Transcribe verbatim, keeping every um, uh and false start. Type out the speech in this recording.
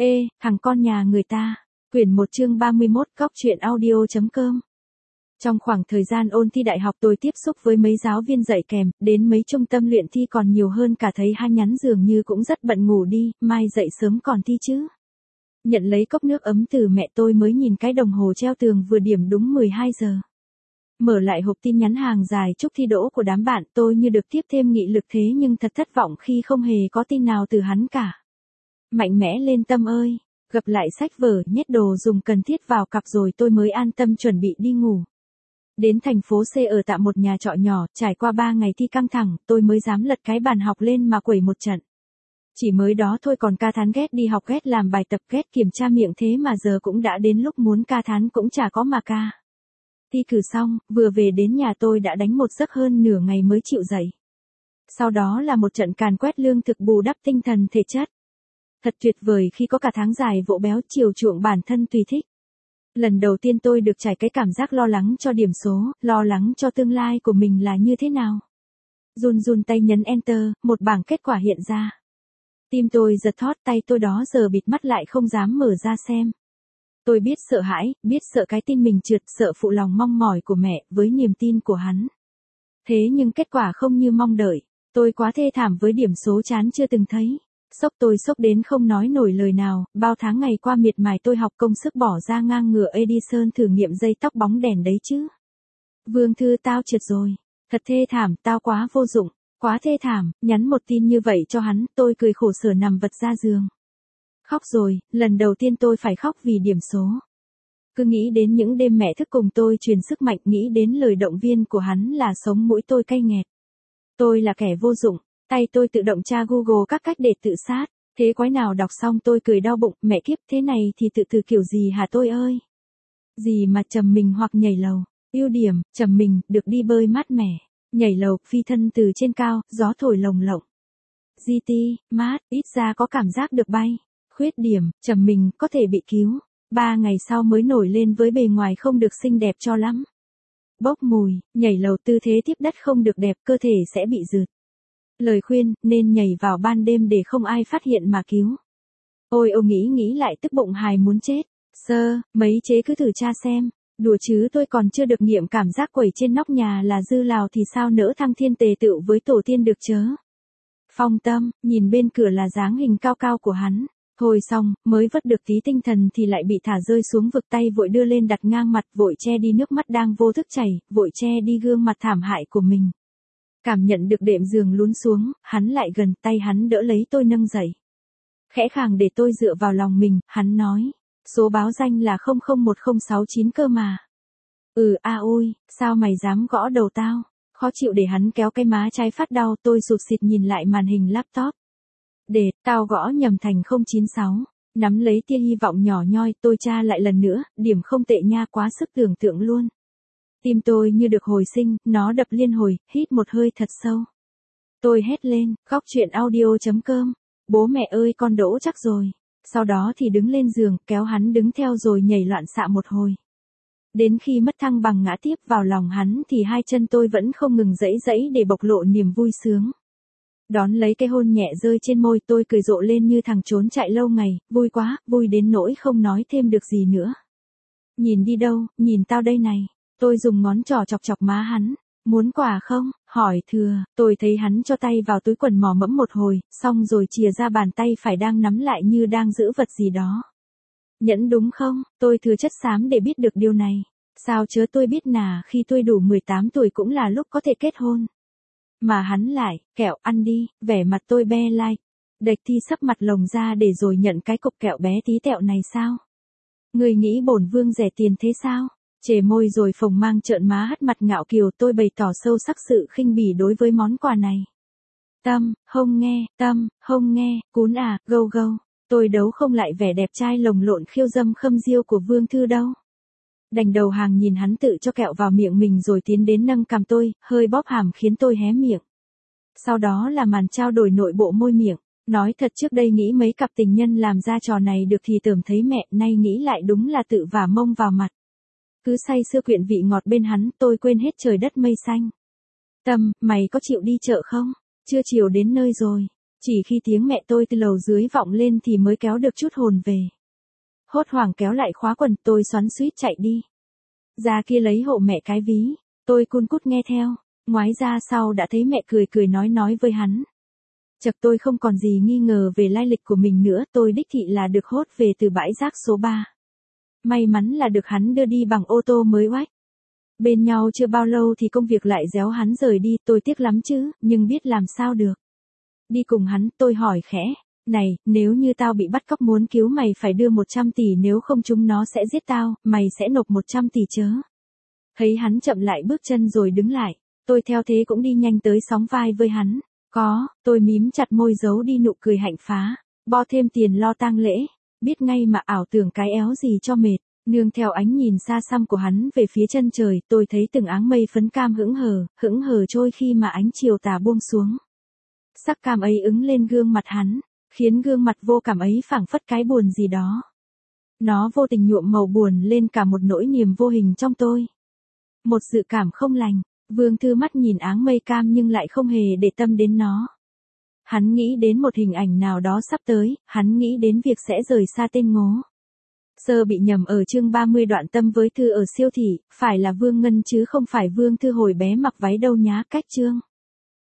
Ê, thằng con nhà người ta. Quyển một chương ba mươi mốt Cóc truyện audio.com. Trong khoảng thời gian ôn thi đại học tôi tiếp xúc với mấy giáo viên dạy kèm, đến mấy trung tâm luyện thi còn nhiều hơn cả thấy hai nhắn dường như cũng rất bận ngủ đi, mai dậy sớm còn thi chứ. Nhận lấy cốc nước ấm từ mẹ tôi mới nhìn cái đồng hồ treo tường vừa điểm đúng mười hai giờ. Mở lại hộp tin nhắn hàng dài chúc thi đỗ của đám bạn tôi như được tiếp thêm nghị lực thế nhưng thật thất vọng khi không hề có tin nào từ hắn cả. Mạnh mẽ lên Tâm ơi, gập lại sách vở nhét đồ dùng cần thiết vào cặp rồi tôi mới an tâm chuẩn bị đi ngủ. Đến thành phố C ở tạm một nhà trọ nhỏ, trải qua ba ngày thi căng thẳng, tôi mới dám lật cái bàn học lên mà quẩy một trận. Chỉ mới đó thôi còn ca thán ghét đi học ghét làm bài tập ghét kiểm tra miệng thế mà giờ cũng đã đến lúc muốn ca thán cũng chả có mà ca. Thi cử xong, vừa về đến nhà tôi đã đánh một giấc hơn nửa ngày mới chịu dậy. Sau đó là một trận càn quét lương thực bù đắp tinh thần thể chất. Thật tuyệt vời khi có cả tháng dài vỗ béo chiều chuộng bản thân tùy thích. Lần đầu tiên tôi được trải cái cảm giác lo lắng cho điểm số, lo lắng cho tương lai của mình là như thế nào. Run run tay nhấn Enter, một bảng kết quả hiện ra. Tim tôi giật thót, tay tôi đó giờ bịt mắt lại không dám mở ra xem. Tôi biết sợ hãi, biết sợ cái tin mình trượt, sợ phụ lòng mong mỏi của mẹ với niềm tin của hắn. Thế nhưng kết quả không như mong đợi, tôi quá thê thảm với điểm số chán chưa từng thấy. Sốc tôi sốc đến không nói nổi lời nào, bao tháng ngày qua miệt mài tôi học công sức bỏ ra ngang ngửa Edison thử nghiệm dây tóc bóng đèn đấy chứ. Vương Thư tao trượt rồi, thật thê thảm, tao quá vô dụng, quá thê thảm, nhắn một tin như vậy cho hắn, tôi cười khổ sở nằm vật ra giường. Khóc rồi, lần đầu tiên tôi phải khóc vì điểm số. Cứ nghĩ đến những đêm mẹ thức cùng tôi truyền sức mạnh, nghĩ đến lời động viên của hắn là sống mũi tôi cay nghẹt. Tôi là kẻ vô dụng. Tay tôi tự động tra Google các cách để tự sát, thế quái nào đọc xong tôi cười đau bụng, mẹ kiếp thế này thì tự từ kiểu gì hả tôi ơi? Gì mà trầm mình hoặc nhảy lầu, ưu điểm, trầm mình, được đi bơi mát mẻ, nhảy lầu, phi thân từ trên cao, gió thổi lồng lộng. giê tê, mát, ít ra có cảm giác được bay, khuyết điểm, trầm mình, có thể bị cứu, ba ngày sau mới nổi lên với bề ngoài không được xinh đẹp cho lắm. Bốc mùi, nhảy lầu tư thế tiếp đất không được đẹp, cơ thể sẽ bị rượt. Lời khuyên, nên nhảy vào ban đêm để không ai phát hiện mà cứu. Ôi ô nghĩ nghĩ lại tức bụng hài muốn chết. Sơ, mấy chế cứ thử tra xem. Đùa chứ tôi còn chưa được nghiệm cảm giác quẩy trên nóc nhà là dư lào thì sao nỡ thăng thiên tề tựu với tổ tiên được chớ. Phong Tâm, nhìn bên cửa là dáng hình cao cao của hắn. Thôi xong, mới vất được tí tinh thần thì lại bị thả rơi xuống vực, tay vội đưa lên đặt ngang mặt, vội che đi nước mắt đang vô thức chảy, vội che đi gương mặt thảm hại của mình. Cảm nhận được đệm giường lún xuống, hắn lại gần, tay hắn đỡ lấy tôi nâng dậy. Khẽ khàng để tôi dựa vào lòng mình, hắn nói, số báo danh là không không một không sáu chín cơ mà. Ừ a ôi, sao mày dám gõ đầu tao, khó chịu để hắn kéo cái má trái phát đau, tôi sụt xịt nhìn lại màn hình laptop. Để, tao gõ nhầm thành không chín sáu, nắm lấy tia hy vọng nhỏ nhoi, tôi tra lại lần nữa, điểm không tệ nha, quá sức tưởng tượng luôn. Tim tôi như được hồi sinh, nó đập liên hồi, hít một hơi thật sâu. Tôi hét lên, Cóc truyện audio.com. Bố mẹ ơi con đỗ chắc rồi. Sau đó thì đứng lên giường, kéo hắn đứng theo rồi nhảy loạn xạ một hồi. Đến khi mất thăng bằng ngã tiếp vào lòng hắn thì hai chân tôi vẫn không ngừng giãy giãy để bộc lộ niềm vui sướng. Đón lấy cái hôn nhẹ rơi trên môi, tôi cười rộ lên như thằng trốn chạy lâu ngày, vui quá, vui đến nỗi không nói thêm được gì nữa. Nhìn đi đâu, nhìn tao đây này. Tôi dùng ngón trỏ chọc chọc má hắn. Muốn quà không? Hỏi thừa. Tôi thấy hắn cho tay vào túi quần mò mẫm một hồi, xong rồi chìa ra bàn tay phải đang nắm lại như đang giữ vật gì đó. Nhẫn đúng không? Tôi thừa chất xám để biết được điều này. Sao chớ tôi biết nà khi tôi đủ mười tám tuổi cũng là lúc có thể kết hôn. Mà hắn lại, kẹo ăn đi, vẻ mặt tôi be lai. Đệch thi sắp mặt lồng ra để rồi nhận cái cục kẹo bé tí tẹo này sao? Người nghĩ bổn vương rẻ tiền thế sao? Chề môi rồi phồng mang trợn má hất mặt ngạo kiều, tôi bày tỏ sâu sắc sự khinh bỉ đối với món quà này. Tâm, không nghe, Tâm, không nghe, cún à, gâu gâu, tôi đấu không lại vẻ đẹp trai lồng lộn khiêu dâm khâm diêu của Vương Thư đâu. Đành đầu hàng nhìn hắn tự cho kẹo vào miệng mình rồi tiến đến nâng cằm tôi, hơi bóp hàm khiến tôi hé miệng. Sau đó là màn trao đổi nội bộ môi miệng. Nói thật trước đây nghĩ mấy cặp tình nhân làm ra trò này được thì tưởng thấy mẹ, nay nghĩ lại đúng là tự vả mông vào mặt. Cứ say sưa quyện vị ngọt bên hắn, tôi quên hết trời đất mây xanh. Tâm, mày có chịu đi chợ không? Chưa chiều đến nơi rồi. Chỉ khi tiếng mẹ tôi từ lầu dưới vọng lên thì mới kéo được chút hồn về. Hốt hoảng kéo lại khóa quần, tôi xoắn xuýt chạy đi. Ra kia lấy hộ mẹ cái ví, tôi cun cút nghe theo, ngoái ra sau đã thấy mẹ cười cười nói nói với hắn. Chật tôi không còn gì nghi ngờ về lai lịch của mình nữa, tôi đích thị là được hốt về từ bãi rác số ba. May mắn là được hắn đưa đi bằng ô tô mới oách. Bên nhau chưa bao lâu thì công việc lại réo hắn rời đi, tôi tiếc lắm chứ, nhưng biết làm sao được. Đi cùng hắn, tôi hỏi khẽ, này, nếu như tao bị bắt cóc muốn cứu mày phải đưa một trăm tỷ, nếu không chúng nó sẽ giết tao, mày sẽ nộp một trăm tỷ chớ. Thấy hắn chậm lại bước chân rồi đứng lại, tôi theo thế cũng đi nhanh tới sóng vai với hắn. Có, tôi mím chặt môi giấu đi nụ cười hạnh phá, bo thêm tiền lo tang lễ, biết ngay mà ảo tưởng cái éo gì cho mệt. Nương theo ánh nhìn xa xăm của hắn về phía chân trời, tôi thấy từng áng mây phấn cam hững hờ, hững hờ trôi khi mà ánh chiều tà buông xuống. Sắc cam ấy ứng lên gương mặt hắn, khiến gương mặt vô cảm ấy phảng phất cái buồn gì đó. Nó vô tình nhuộm màu buồn lên cả một nỗi niềm vô hình trong tôi. Một dự cảm không lành, Vương Thư mắt nhìn áng mây cam nhưng lại không hề để tâm đến nó. Hắn nghĩ đến một hình ảnh nào đó sắp tới, hắn nghĩ đến việc sẽ rời xa tên Ngố. Sơ bị nhầm ở chương ba mươi đoạn tâm với Thư ở siêu thị, phải là Vương Ngân chứ không phải Vương Thư hồi bé mặc váy đâu nhá, cách chương.